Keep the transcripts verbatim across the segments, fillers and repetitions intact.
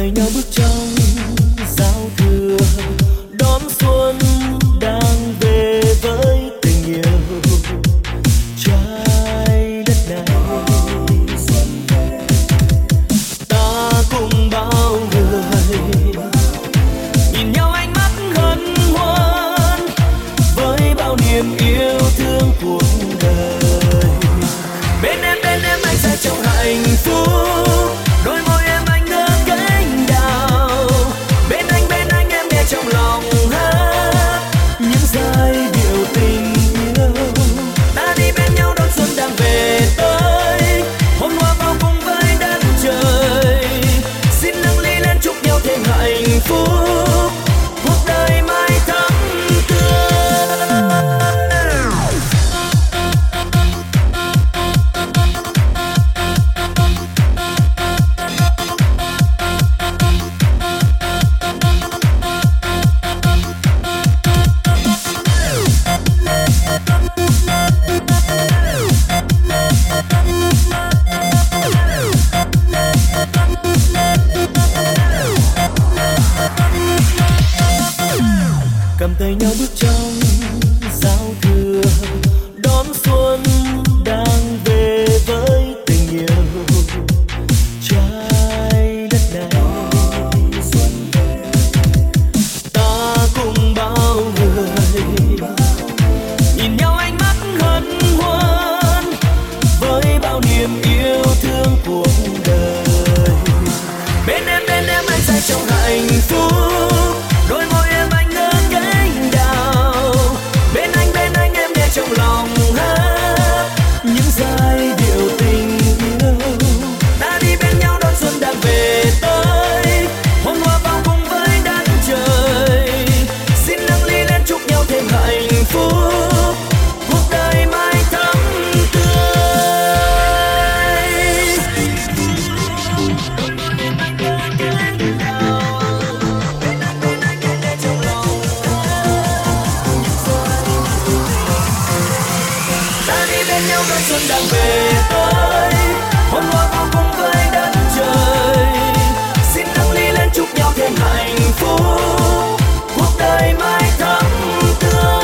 tay nhau bước trong giao thừa đón xuân đang về với tình yêu trái đất này. Ta cùng bao người nhìn nhau ánh mắt hân hoan với bao niềm yêu thương cuộc đời. Bên em bên em anh sẽ trong hạnh phúc, đôi môi em anh ngỡ cánh đào. Bên anh bên anh em nghe trong lòng hát những giai điệu tình yêu. Ta đi bên nhau đón xuân đang về tới, hôn hoa bao cùng với đất trời. Xin nâng ly lên chúc nhau thêm hạnh phúc, cuộc đời mai thắm tươi. Cầm tay nhau bước trong giao thừa đón xuân đang về với tình yêu trái đất này. Ta cùng bao người nhìn nhau ánh mắt hân hoan với bao niềm yêu thương cuộc đời. Bên em bên em anh sẽ trong hạnh phúc, đôi môi em anh ngỡ cánh đào. Bên anh bên anh em nghe trong lòng hát những giai điệu tình yêu. Ta đi bên nhau đón xuân đang về tới, hôn hoa bao cùng với đất trời. Xin nâng ly lên chúc nhau thêm hạnh phúc, cuộc đời mai thắm tươi. Ta đi bên nhau đón xuân đang về tới, hôn hoa bao cùng với đất trời. Xin nâng ly lên chúc nhau thêm hạnh phúc, cuộc đời mai thắm tươi.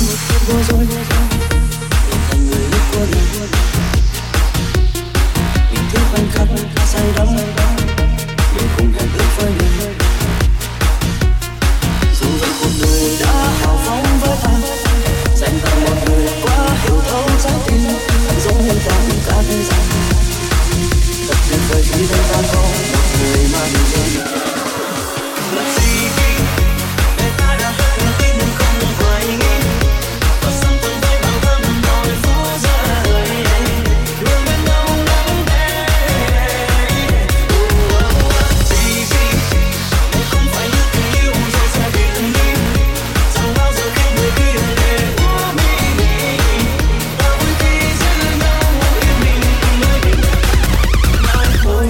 Vô rồi trở thành người lúc qua đời, vì thiếu khoảnh khắc say đắm để cùng hẹn ước với người. Dù rằng cuộc đời đã hào phóng với ta, dành tặng một người quá hiểu thấu trái tim, giống như ta cả thế gian. Thật tuyệt vời khi bên ta có một người mà mình yêu. Là gì để ta đã hết niềm tin nhưng không hoài nghi, và sống từng với bản thân mỗi phút giây, luôn bên nhau nắng đêm. Gì gì để không phải như tình yêu rồi sẽ biệt ly, chẳng bao giờ khi người kia để qua mi, và vui khi giữ nhau yên bình nơi biển nói thôi.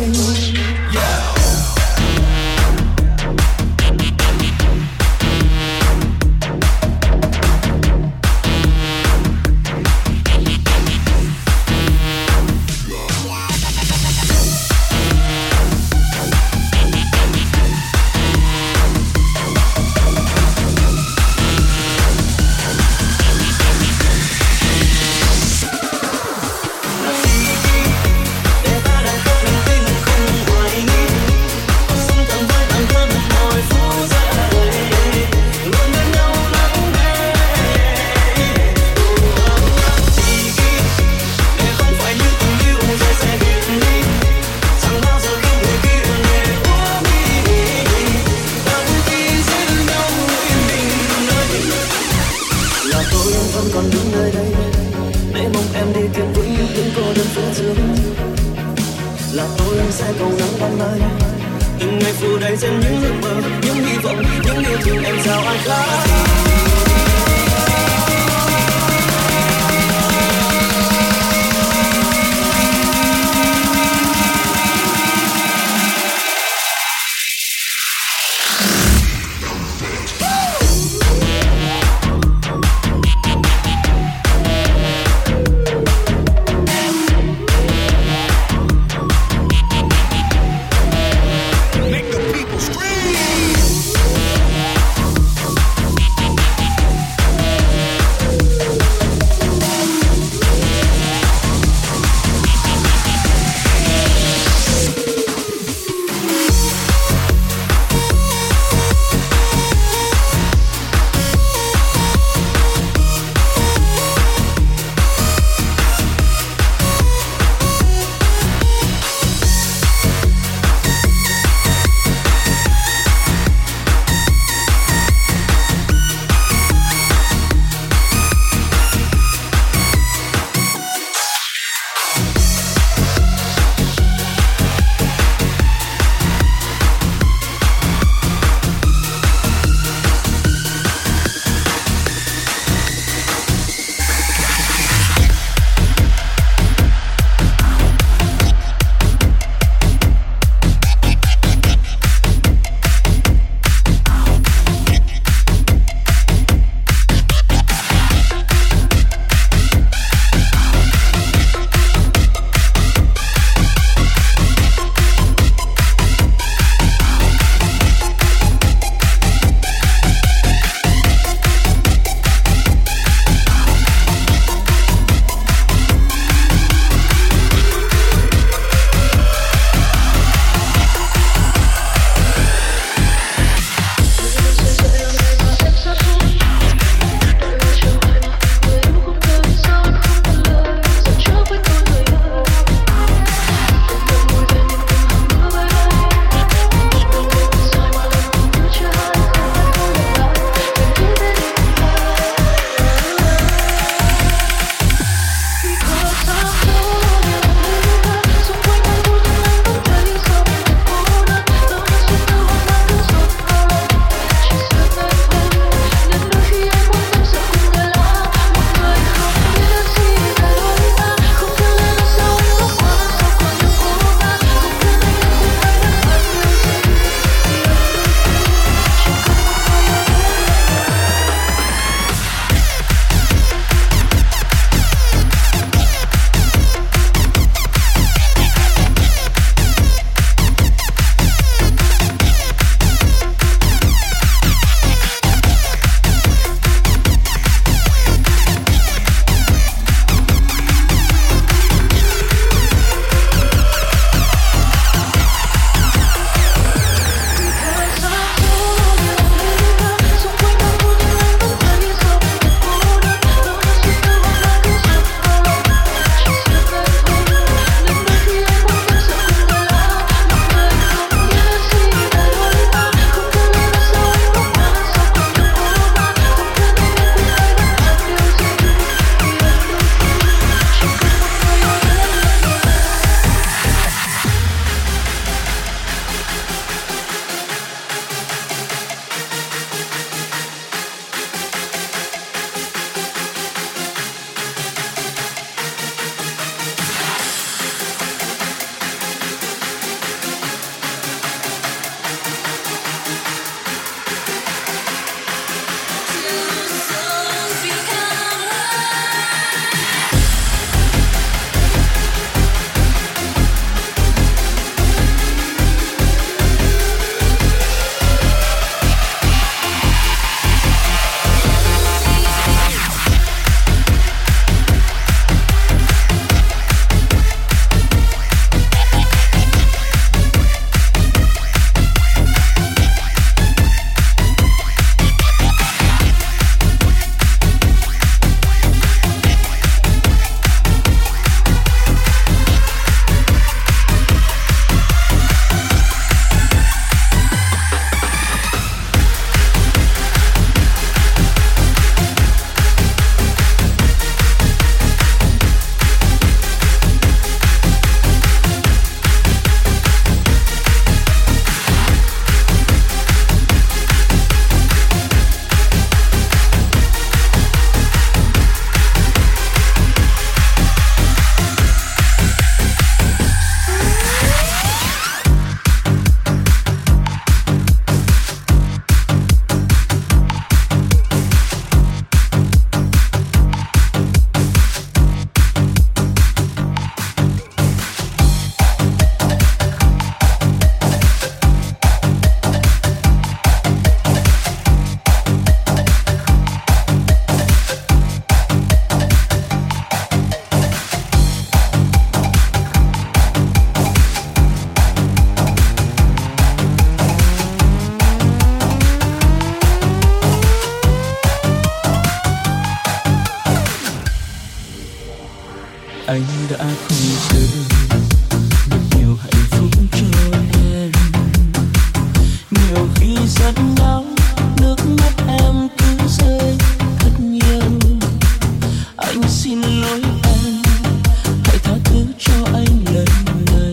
anh đã không rơi được nhiều hạnh phúc cho em. Nhiều khi rất đau, nước mắt em cứ rơi thật nhiều. Anh xin lỗi em, hãy tha thứ cho anh lần này.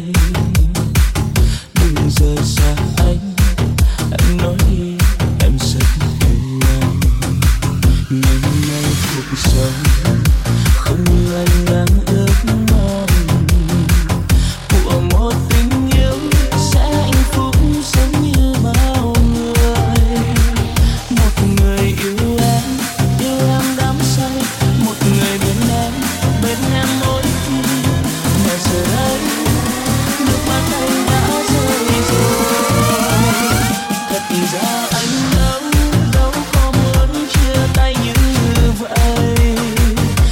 Đừng rời xa anh, anh nói đi em rất yêu anh. Nhưng nay cuộc sống không như anh đang ước mong, của một tình yêu sẽ hạnh phúc giống như bao người. Một người yêu em, yêu em đắm say, một người bên em, bên em mỗi khi. Mà giờ đây nước mắt anh đã rơi rồi. Thật ra anh đâu đâu có muốn chia tay như vậy.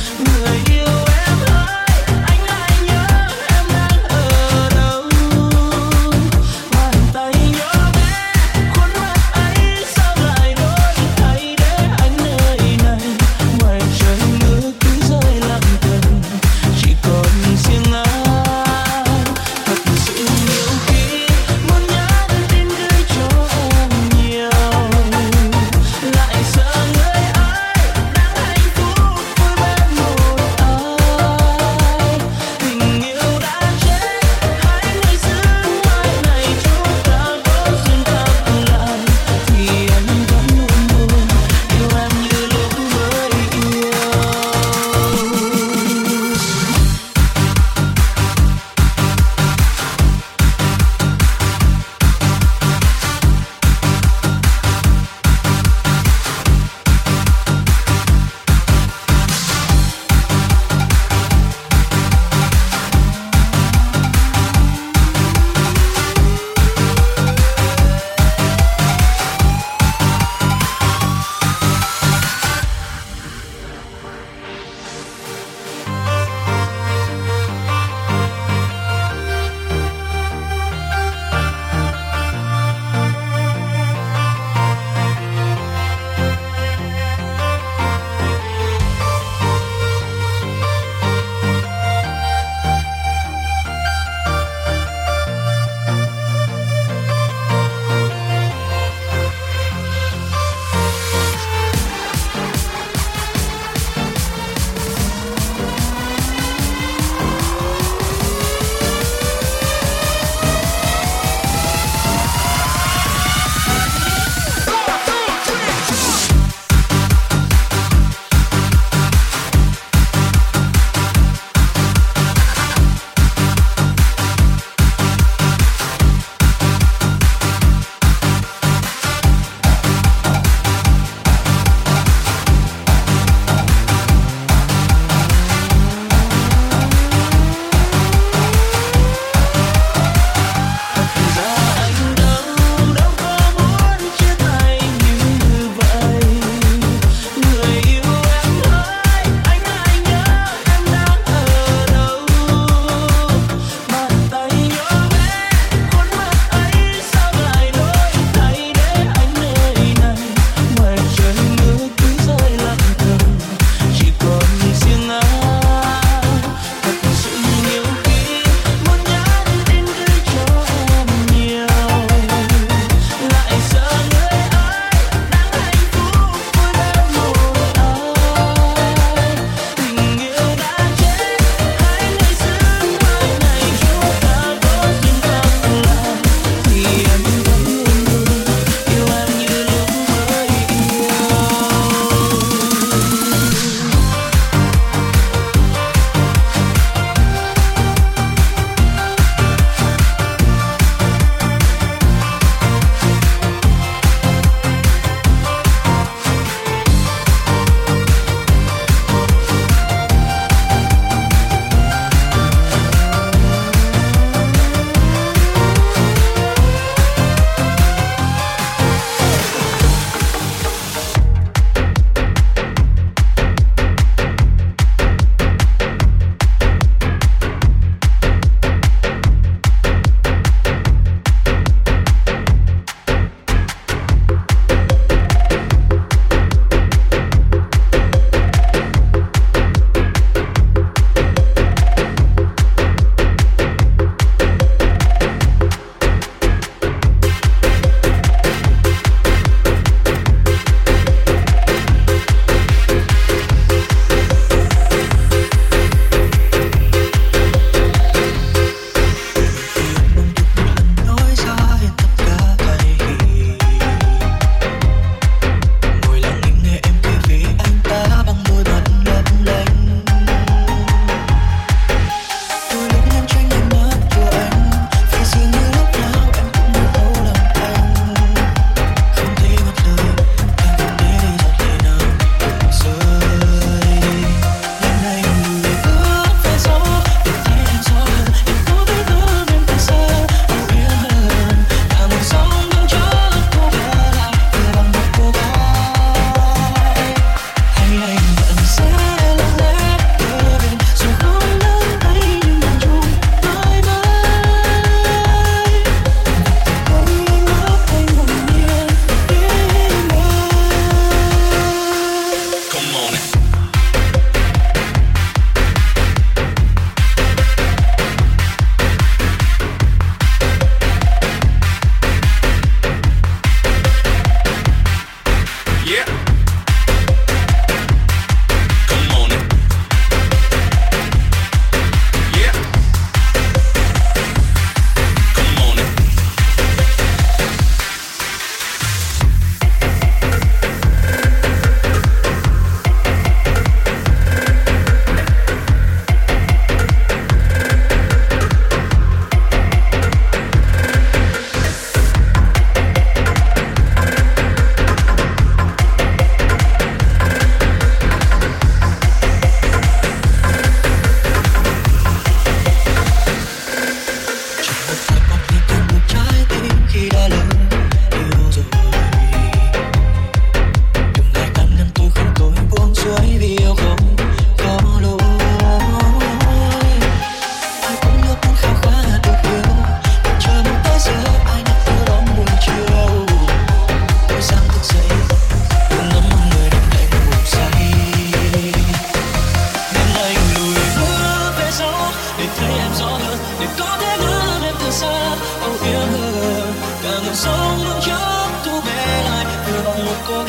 gió hơn để có thể ngỡ em từ xa âu yếm hơn cả một sông bước trước thu về lại từ vòng một cô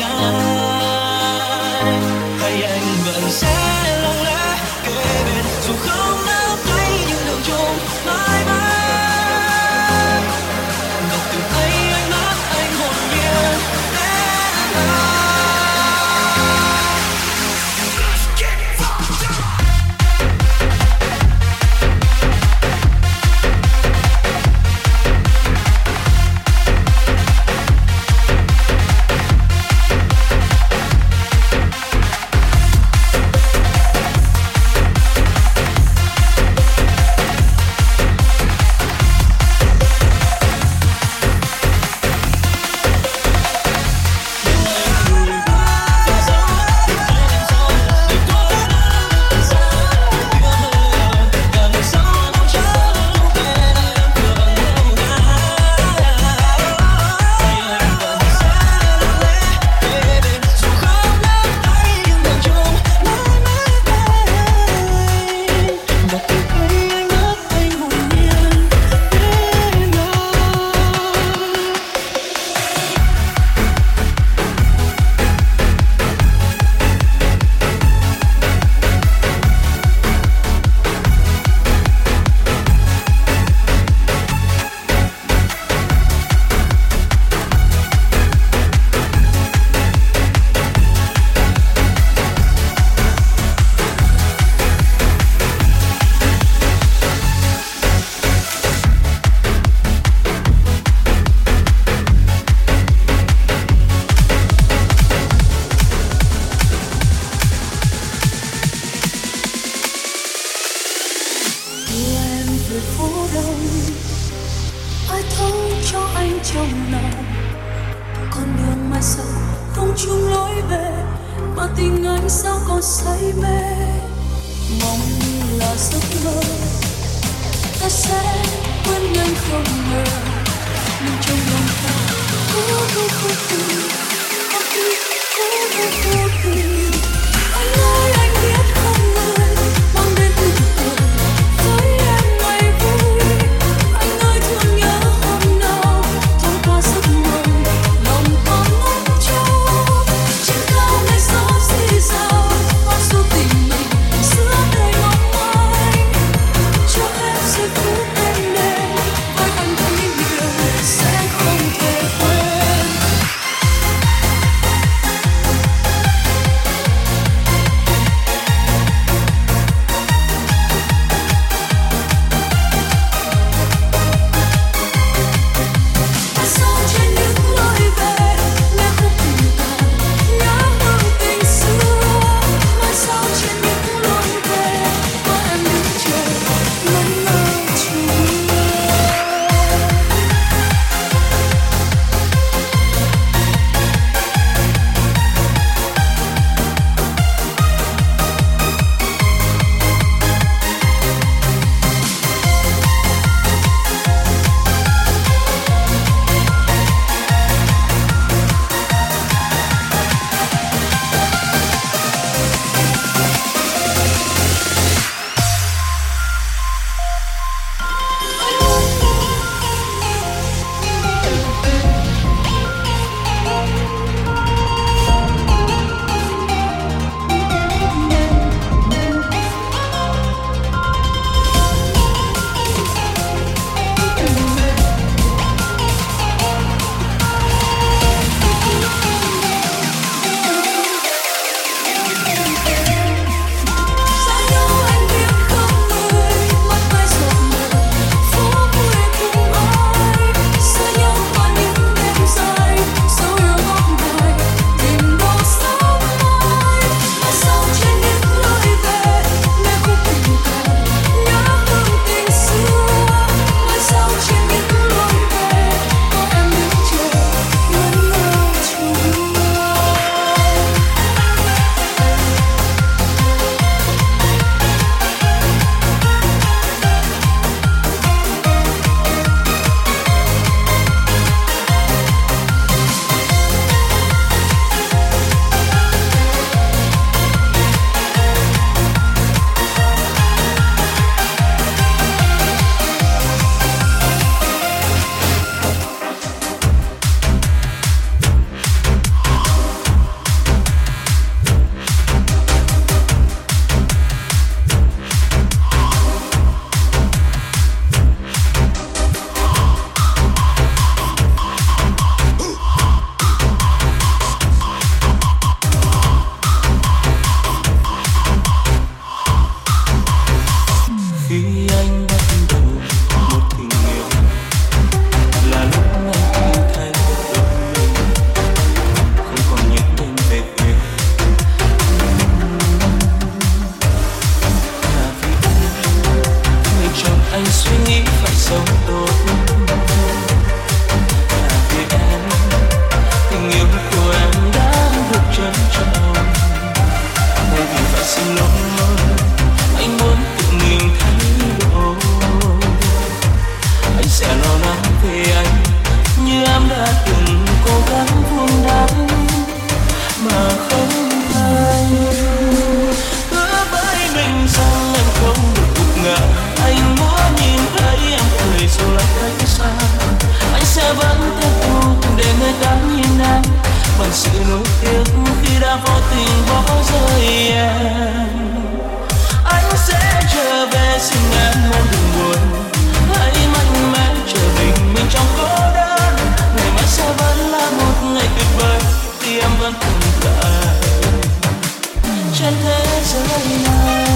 gái hay anh vẫn sẽ lặng lẽ kề bên dù không nắm tay nhưng đường chung mãi mãi và từ ấy ánh mắt anh hồn nhiên đến lại. Sẽ không thể quên. khi anh bắt đầu một tình yêu là lúc anh yêu thấy đôi mình không còn nhớ đến về yêu. Là vì người chồng anh suy nghĩ phải sống tốt. Là vì em tình yêu của em đã được trân trọng. Bởi vì phải xin lỗi anh muốn tự mình thay đổi. Anh sẽ lo lắng về anh như em đã từng cố gắng buông đắng mà không thành. Hứa với mình rằng em không được gục ngã. Anh muốn nhìn thấy em cười dù lại cách xa. Anh sẽ vẫn tiếp tục để người ta nhìn em bằng sự nỗi tiếc khi đã vô tình bỏ rơi em. Anh sẽ trở về xin em em đừng buồn. Hãy mạnh mẽ trở bình minh trong cô đơn. Ngày mai sẽ vẫn là một ngày tuyệt vời khi em vẫn tồn tại trên thế giới này.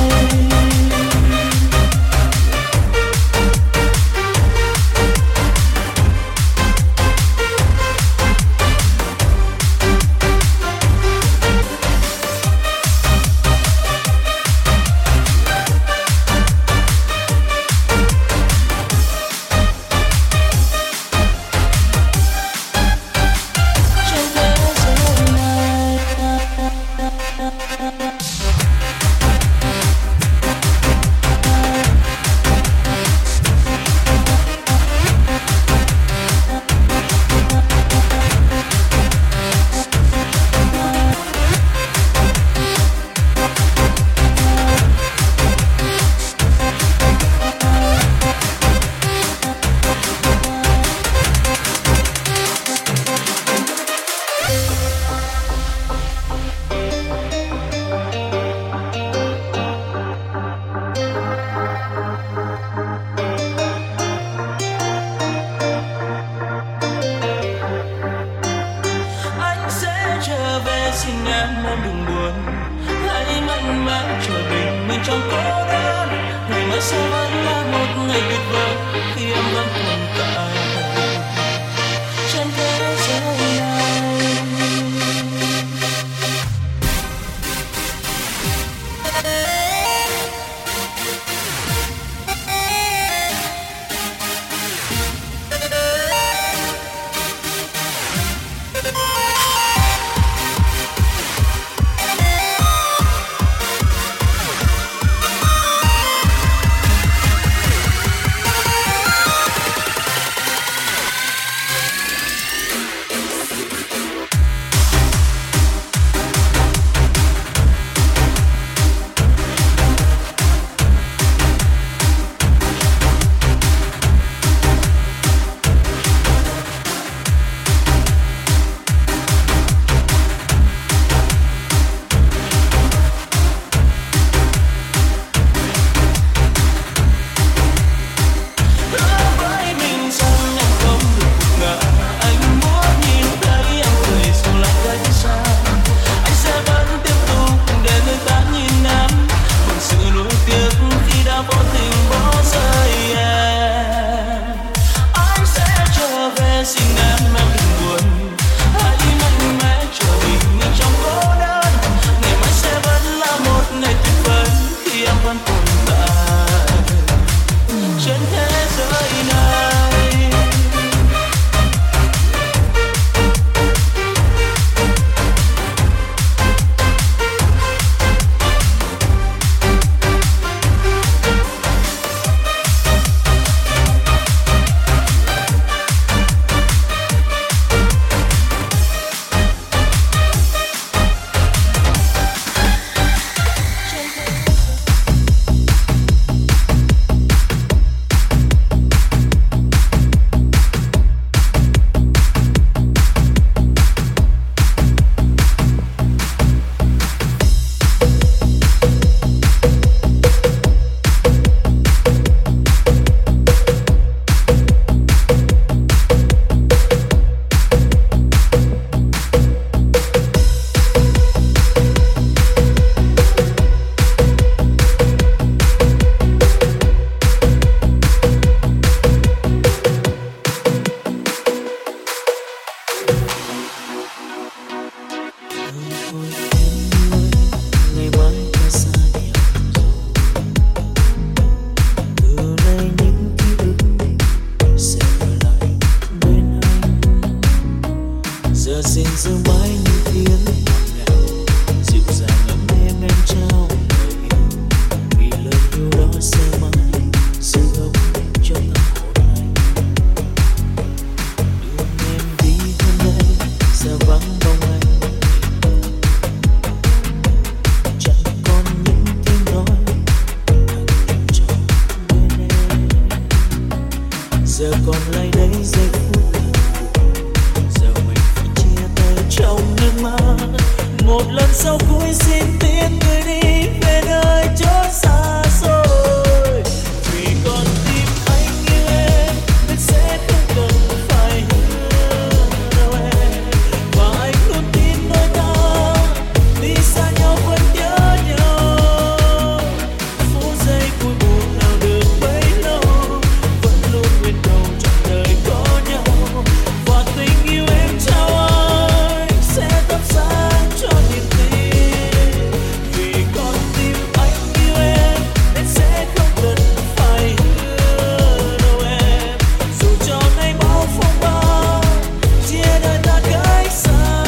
còn lại đây giây phút giờ mình phải chia tay trong nước mắt. Một lần sau cuối xin tiễn người đi về nơi chốn xa xôi, vì con tim anh yêu em nên sẽ không cần phải hứa đâu em. Và anh luôn tin đôi ta đi xa nhau vẫn nhớ nhau. Phút giây cuối buồn nào được bấy lâu, vẫn luôn nguyện cầu trong đời có nhau. Và tình yêu em trao anh sẽ thắp sáng cho niềm tin, vì con tim anh yêu em nên sẽ không cần phải hứa đâu em. Dù cho ngày bao phong ba chia đời ta cách xa,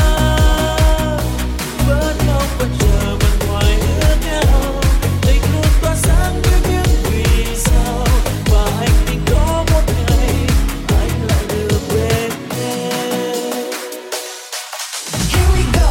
vẫn mong vẫn chờ vẫn hoài ước nhau. Tình luôn tỏa sáng với những vì sao, và anh tin có một ngày anh lại được bên em. Here we go.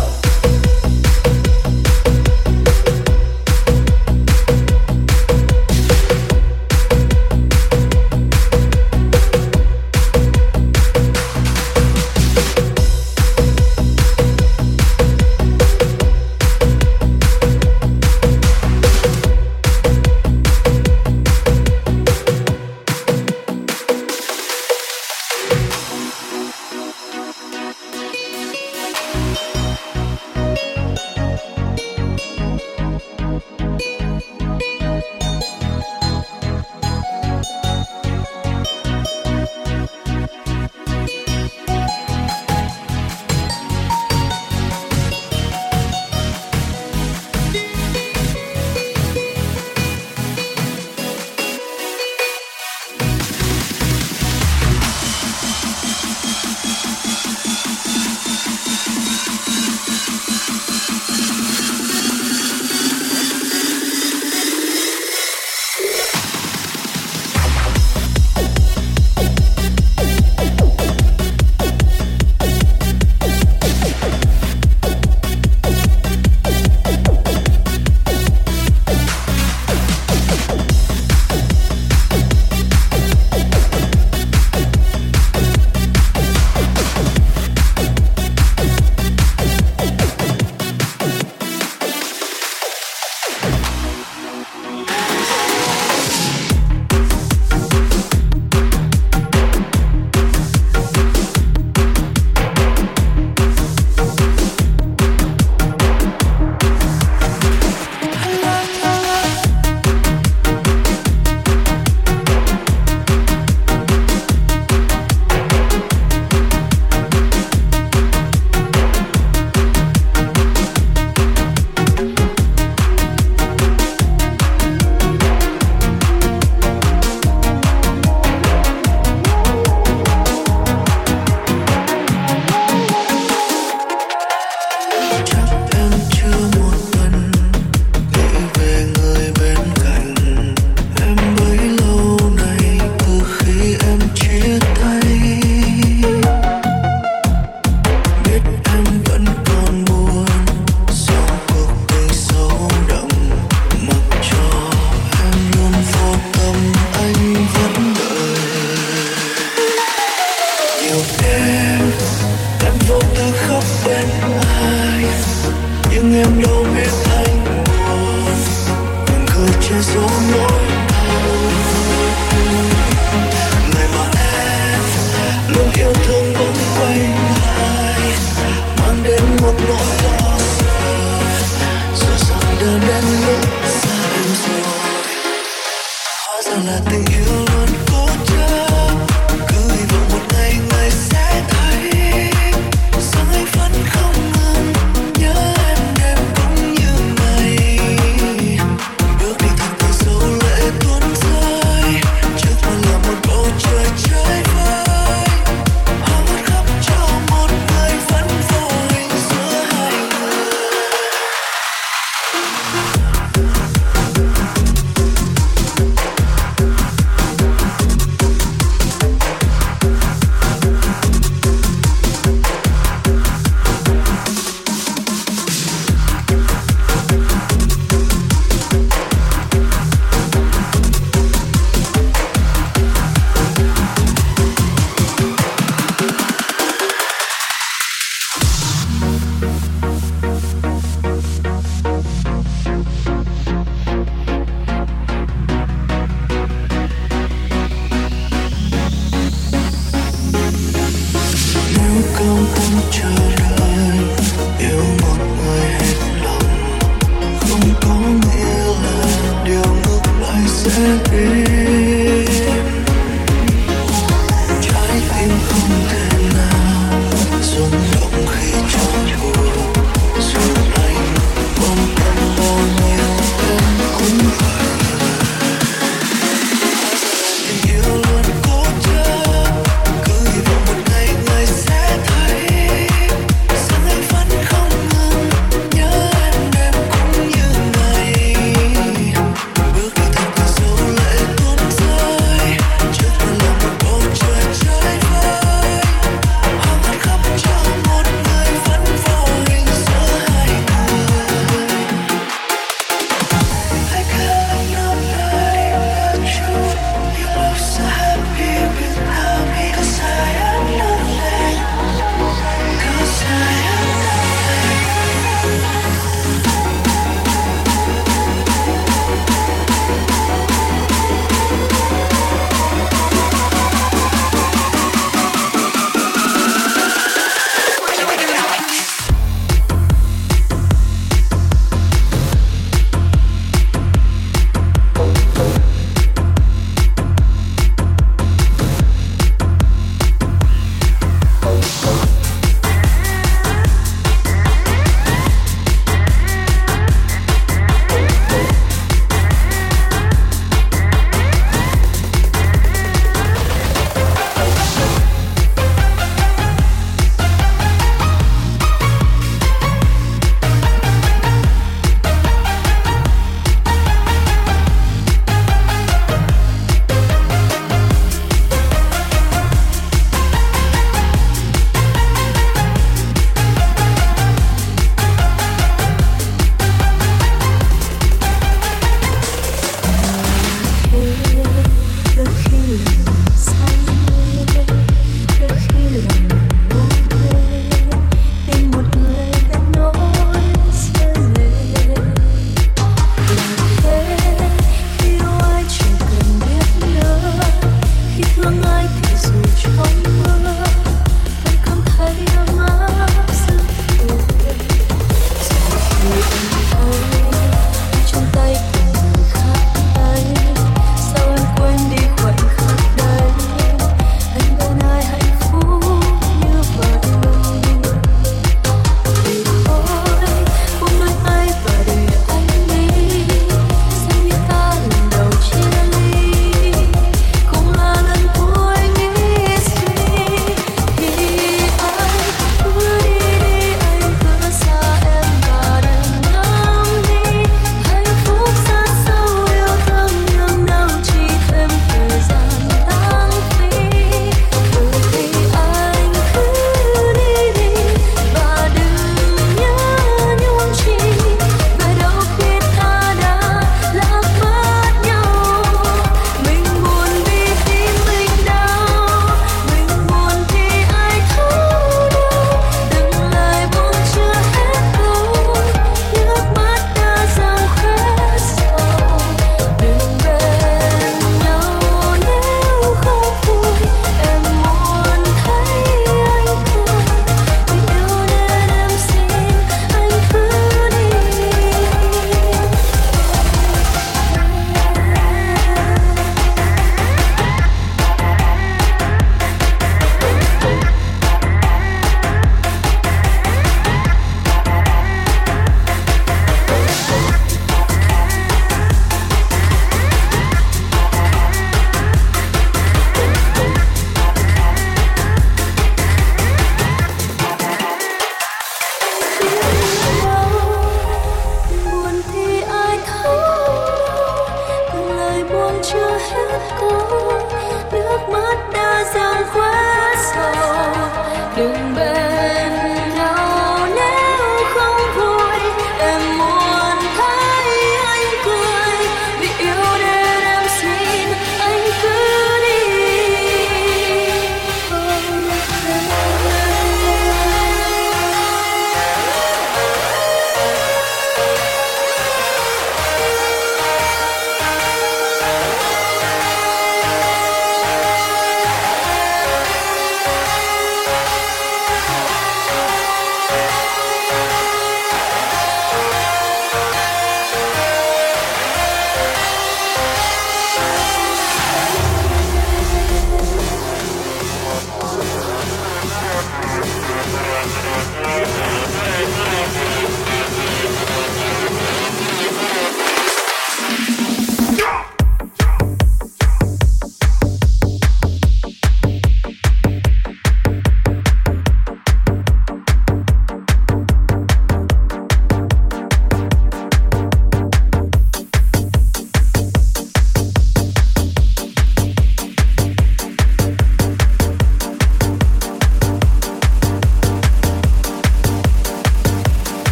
Bước đi thật từ sâu lệ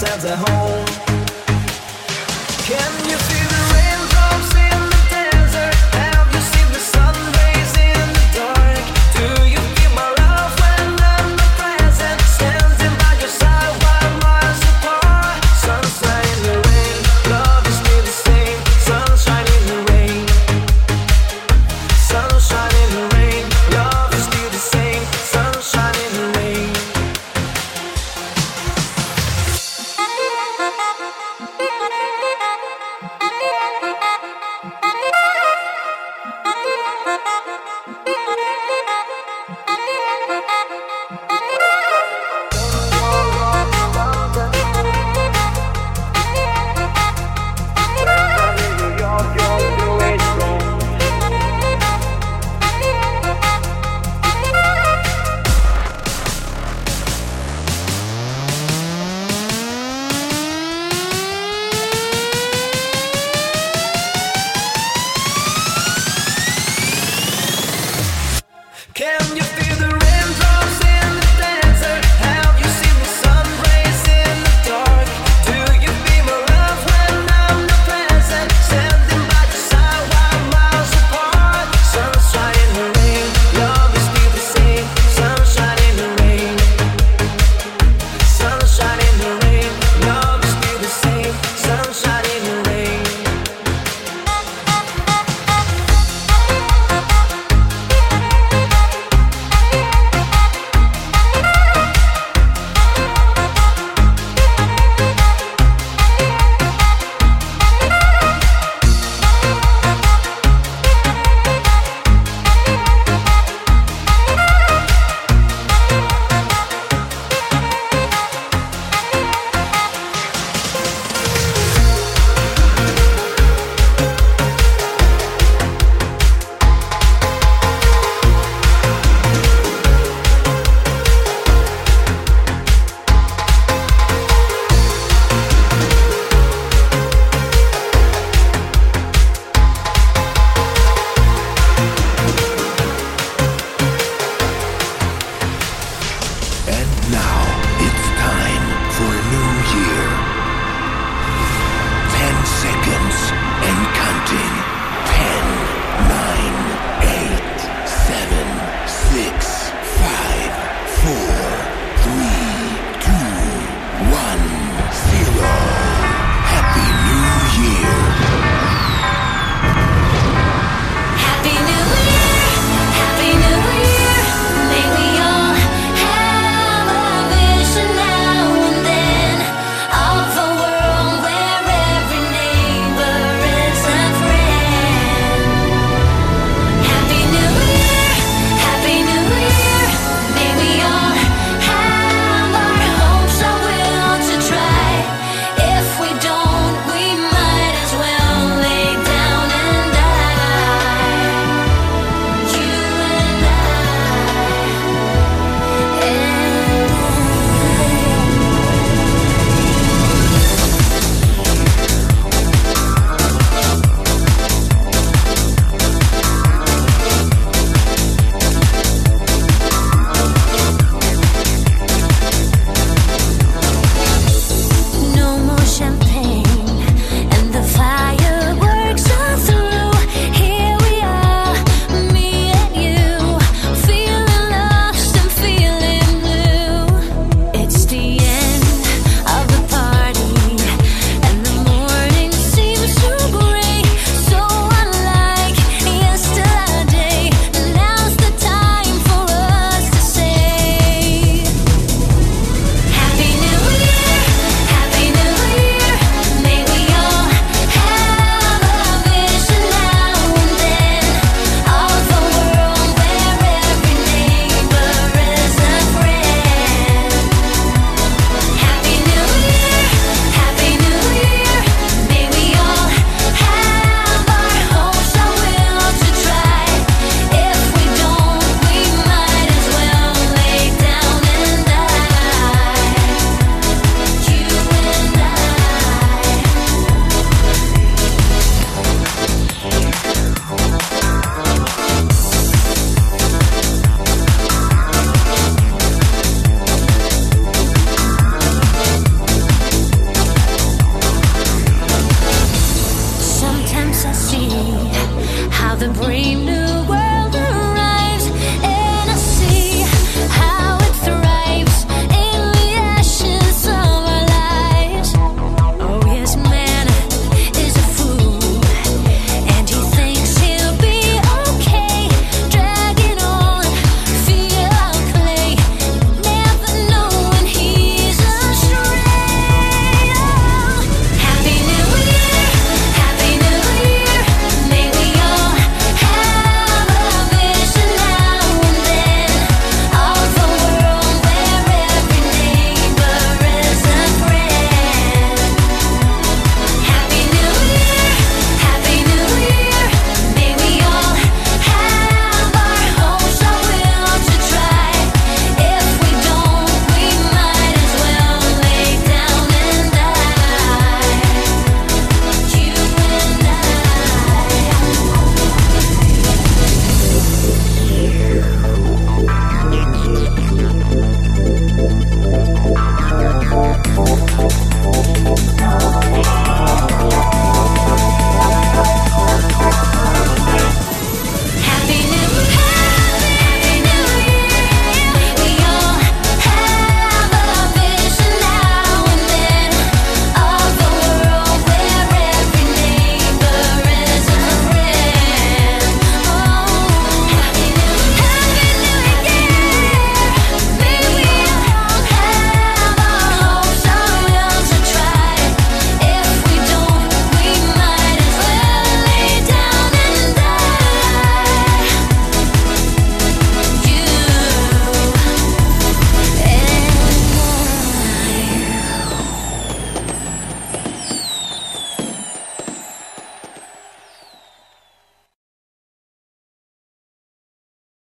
ourselves at home. Can you feel the raindrops in the desert? Have you seen the sun rays in the dark? Do you feel my love when I'm not present? Standing by your side while miles apart. Sunshine in the rain, love is still the same. Sunshine in the rain, sunshine in the rain, love is still the same. Sunshine in the rain. Can you feel the raindrops in the desert? Have you seen the sun rays in the dark? Do you feel my love when I'm not present? Standing by your side while miles apart. Sunshine in the rain, love is still the same. Sunshine in the rain, sunshine in the rain, love is still the same. Sunshine in the rain. And now it's time for a new year.